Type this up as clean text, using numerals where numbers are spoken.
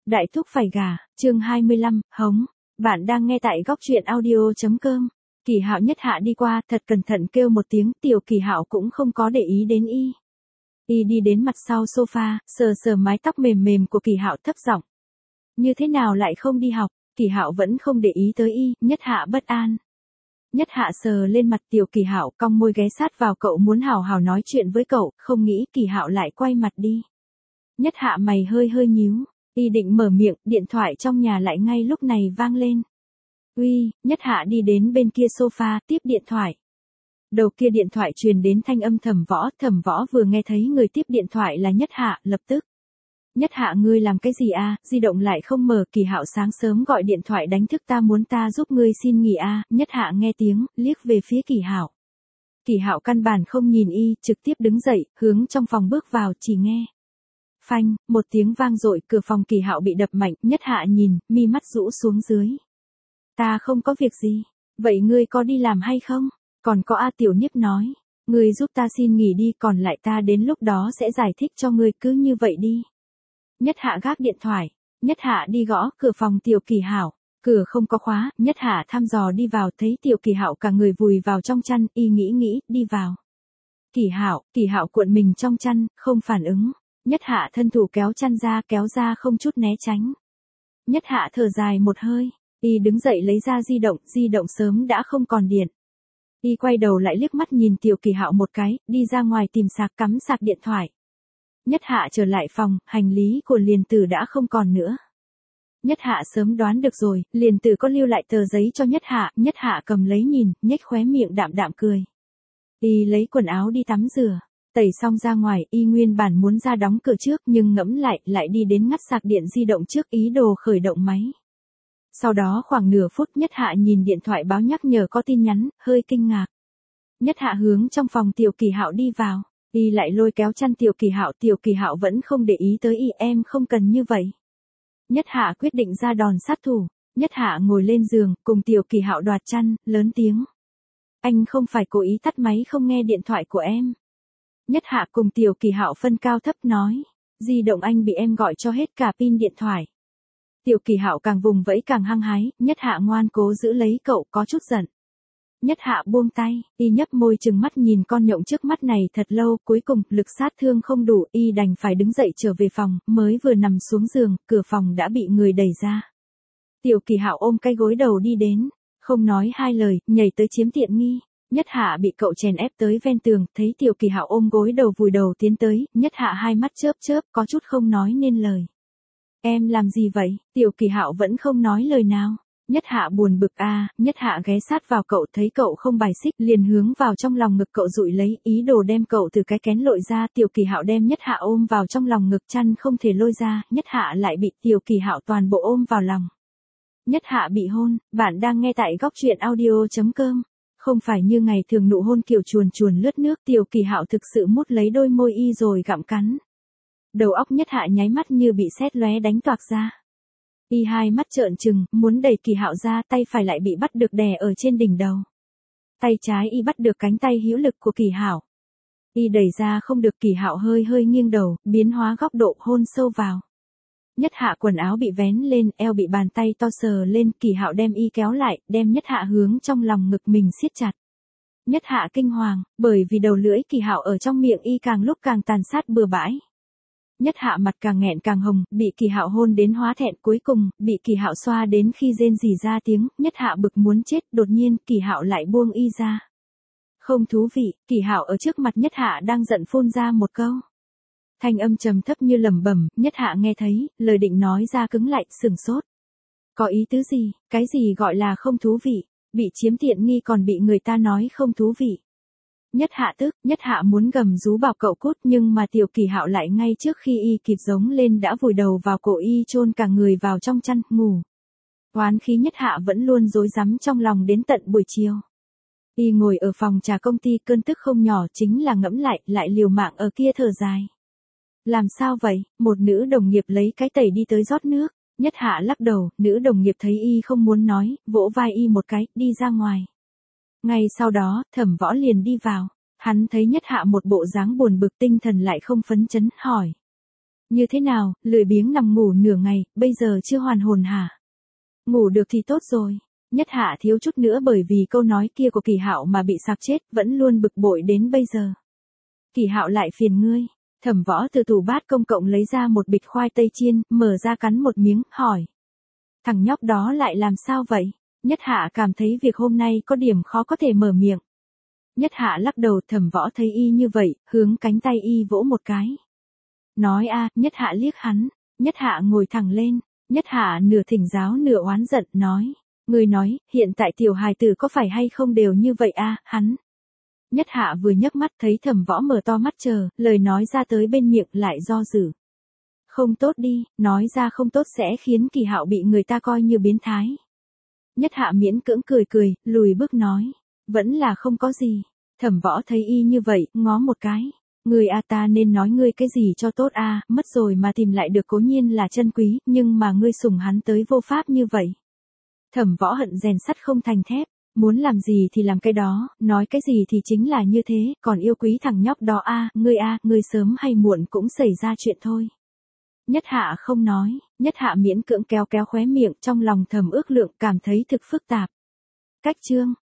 Đại thúc phải gả, chương 25, hống. Bạn đang nghe tại góc truyện audio.com. Kỳ Hạo Nhất Hạ đi qua, thật cẩn thận kêu một tiếng, Tiểu Kỳ Hạo cũng không có để ý đến y. Y đi đến mặt sau sofa, sờ sờ mái tóc mềm mềm của Kỳ Hạo thấp giọng. Như thế nào lại không đi học? Kỳ Hạo vẫn không để ý tới y, Nhất Hạ bất an. Nhất Hạ sờ lên mặt Tiểu Kỳ Hạo, cong môi ghé sát vào cậu muốn hào hào nói chuyện với cậu, không nghĩ Kỳ Hạo lại quay mặt đi. Nhất Hạ mày hơi hơi nhíu. Y định mở miệng, điện thoại trong nhà lại ngay lúc này vang lên. Uy, Nhất Hạ đi đến bên kia sofa, tiếp điện thoại. Đầu kia điện thoại truyền đến thanh âm Thẩm Võ vừa nghe thấy người tiếp điện thoại là Nhất Hạ, lập tức. Nhất Hạ ngươi làm cái gì a? Di động lại không mở. Kỳ Hạo sáng sớm gọi điện thoại đánh thức ta muốn ta giúp ngươi xin nghỉ a. Nhất Hạ nghe tiếng, liếc về phía Kỳ Hạo. Kỳ Hạo căn bản không nhìn y, trực tiếp đứng dậy, hướng trong phòng bước vào, chỉ nghe. Phanh, một tiếng vang dội, cửa phòng Kỳ Hạo bị đập mạnh, Nhất Hạ nhìn, mi mắt rũ xuống dưới. Ta không có việc gì, vậy ngươi có đi làm hay không? Còn có A Tiểu Niếp nói, ngươi giúp ta xin nghỉ đi, còn lại ta đến lúc đó sẽ giải thích cho ngươi, cứ như vậy đi. Nhất Hạ gác điện thoại, Nhất Hạ đi gõ cửa phòng Tiểu Kỳ Hạo, cửa không có khóa, Nhất Hạ thăm dò đi vào, thấy Tiểu Kỳ Hạo cả người vùi vào trong chăn, y nghĩ, đi vào. Kỳ Hạo cuộn mình trong chăn, không phản ứng. Nhất Hạ thân thủ kéo ra không chút né tránh. Nhất Hạ thở dài một hơi, y đứng dậy lấy ra di động sớm đã không còn điện. Y quay đầu lại liếc mắt nhìn Tiểu Kỳ Hạo một cái, đi ra ngoài tìm sạc cắm sạc điện thoại. Nhất Hạ trở lại phòng, hành lý của Liền Tử đã không còn nữa. Nhất Hạ sớm đoán được rồi, Liền Tử có lưu lại tờ giấy cho Nhất Hạ cầm lấy nhìn, nhếch khóe miệng đạm đạm cười. Y lấy quần áo đi tắm rửa. Tẩy xong ra ngoài, y nguyên bản muốn ra đóng cửa trước nhưng ngẫm lại đi đến ngắt sạc điện di động trước ý đồ khởi động máy. Sau đó khoảng nửa phút Nhất Hạ nhìn điện thoại báo nhắc nhở có tin nhắn, hơi kinh ngạc. Nhất Hạ hướng trong phòng Tiểu Kỳ Hạo đi vào, y lại lôi kéo chăn Tiểu Kỳ Hạo vẫn không để ý tới y, em không cần như vậy. Nhất Hạ quyết định ra đòn sát thủ, Nhất Hạ ngồi lên giường, cùng Tiểu Kỳ Hạo đoạt chăn, lớn tiếng. Anh không phải cố ý tắt máy không nghe điện thoại của em. Nhất Hạ cùng Tiểu Kỳ Hạo phân cao thấp nói, di động anh bị em gọi cho hết cả pin điện thoại. Tiểu Kỳ Hạo càng vùng vẫy càng hăng hái, Nhất Hạ ngoan cố giữ lấy cậu, có chút giận. Nhất Hạ buông tay, y nhấp môi chừng mắt nhìn con nhộng trước mắt này thật lâu, cuối cùng lực sát thương không đủ, y đành phải đứng dậy trở về phòng, mới vừa nằm xuống giường, cửa phòng đã bị người đẩy ra. Tiểu Kỳ Hạo ôm cái gối đầu đi đến, không nói hai lời, nhảy tới chiếm tiện nghi. Nhất Hạ bị cậu chèn ép tới ven tường, thấy Tiểu Kỳ Hạo ôm gối đầu vùi đầu tiến tới, Nhất Hạ hai mắt chớp, có chút không nói nên lời. Em làm gì vậy? Tiểu Kỳ Hạo vẫn không nói lời nào. Nhất Hạ buồn bực Nhất Hạ ghé sát vào cậu, thấy cậu không bài xích, liền hướng vào trong lòng ngực cậu dụi lấy, ý đồ đem cậu từ cái kén lội ra. Tiểu Kỳ Hạo đem Nhất Hạ ôm vào trong lòng ngực, chăn không thể lôi ra, Nhất Hạ lại bị Tiểu Kỳ Hạo toàn bộ ôm vào lòng. Nhất Hạ bị hôn, bạn đang nghe tại góc truyện audio.com. Không phải như ngày thường nụ hôn kiểu chuồn lướt nước, Tiểu Kỳ Hạo thực sự mút lấy đôi môi y rồi gặm cắn. Đầu óc Nhất Hạ nháy mắt như bị sét lóe đánh toạc ra. Y hai mắt trợn trừng, muốn đẩy Kỳ Hạo ra, tay phải lại bị bắt được đè ở trên đỉnh đầu. Tay trái y bắt được cánh tay hữu lực của Kỳ Hạo. Y đẩy ra không được, Kỳ Hạo hơi nghiêng đầu, biến hóa góc độ hôn sâu vào. Nhất Hạ quần áo bị vén lên, eo bị bàn tay to sờ lên, Kỳ Hạo đem y kéo lại, đem Nhất Hạ hướng trong lòng ngực mình siết chặt. Nhất Hạ kinh hoàng, bởi vì đầu lưỡi Kỳ Hạo ở trong miệng y càng lúc càng tàn sát bừa bãi. Nhất Hạ mặt càng nghẹn càng hồng, bị Kỳ Hạo hôn đến hóa thẹn, cuối cùng bị Kỳ Hạo xoa đến khi rên rỉ ra tiếng, Nhất Hạ bực muốn chết, đột nhiên Kỳ Hạo lại buông y ra. Không thú vị, Kỳ Hạo ở trước mặt Nhất Hạ đang giận phun ra một câu. Thanh âm trầm thấp như lẩm bẩm, Nhất Hạ nghe thấy, lời định nói ra cứng lại, sửng sốt. Có ý tứ gì, cái gì gọi là không thú vị, bị chiếm tiện nghi còn bị người ta nói không thú vị. Nhất Hạ tức, Nhất Hạ muốn gầm rú bảo cậu cút, nhưng mà Tiểu Kỳ Hạo lại ngay trước khi y kịp giống lên đã vùi đầu vào cổ y, chôn cả người vào trong chăn, ngủ. Oán khí Nhất Hạ vẫn luôn rối rắm trong lòng đến tận buổi chiều. Y ngồi ở phòng trà công ty, cơn tức không nhỏ, chính là ngẫm lại liều mạng ở kia thở dài. Làm sao vậy? Một nữ đồng nghiệp lấy cái tẩy đi tới rót nước. Nhất Hạ lắc đầu, nữ đồng nghiệp thấy y không muốn nói, vỗ vai y một cái, đi ra ngoài. Ngay sau đó, Thẩm Võ liền đi vào. Hắn thấy Nhất Hạ một bộ dáng buồn bực, tinh thần lại không phấn chấn, hỏi. Như thế nào, lười biếng nằm ngủ nửa ngày, bây giờ chưa hoàn hồn hả? Ngủ được thì tốt rồi. Nhất Hạ thiếu chút nữa bởi vì câu nói kia của Kỳ Hạo mà bị sặc chết, vẫn luôn bực bội đến bây giờ. Kỳ Hạo lại phiền ngươi. Thẩm Võ từ tủ bát công cộng lấy ra một bịch khoai tây chiên, mở ra cắn một miếng, hỏi. Thằng nhóc đó lại làm sao vậy? Nhất Hạ cảm thấy việc hôm nay có điểm khó có thể mở miệng. Nhất Hạ lắc đầu, Thẩm Võ thấy y như vậy, hướng cánh tay y vỗ một cái. Nói a, Nhất Hạ liếc hắn. Nhất Hạ ngồi thẳng lên. Nhất Hạ nửa thỉnh giáo nửa oán giận, nói. Ngươi nói, hiện tại tiểu hài tử có phải hay không đều như vậy a, hắn. Nhất Hạ vừa nhấc mắt thấy Thẩm Võ mở to mắt chờ, lời nói ra tới bên miệng lại do dự. Không tốt đi, nói ra không tốt sẽ khiến Kỳ Hạo bị người ta coi như biến thái. Nhất Hạ miễn cưỡng cười cười, lùi bước nói. Vẫn là không có gì. Thẩm Võ thấy y như vậy, ngó một cái. Ngươi a, ta nên nói ngươi cái gì cho tốt a, mất rồi mà tìm lại được cố nhiên là chân quý, nhưng mà ngươi sủng hắn tới vô pháp như vậy. Thẩm Võ hận rèn sắt không thành thép, muốn làm gì thì làm cái đó, nói cái gì thì chính là như thế, còn yêu quý thằng nhóc đó a, ngươi sớm hay muộn cũng xảy ra chuyện thôi. Nhất Hạ không nói, Nhất Hạ miễn cưỡng kéo kéo khóe miệng, trong lòng thầm ước lượng, cảm thấy thực phức tạp. Cách chương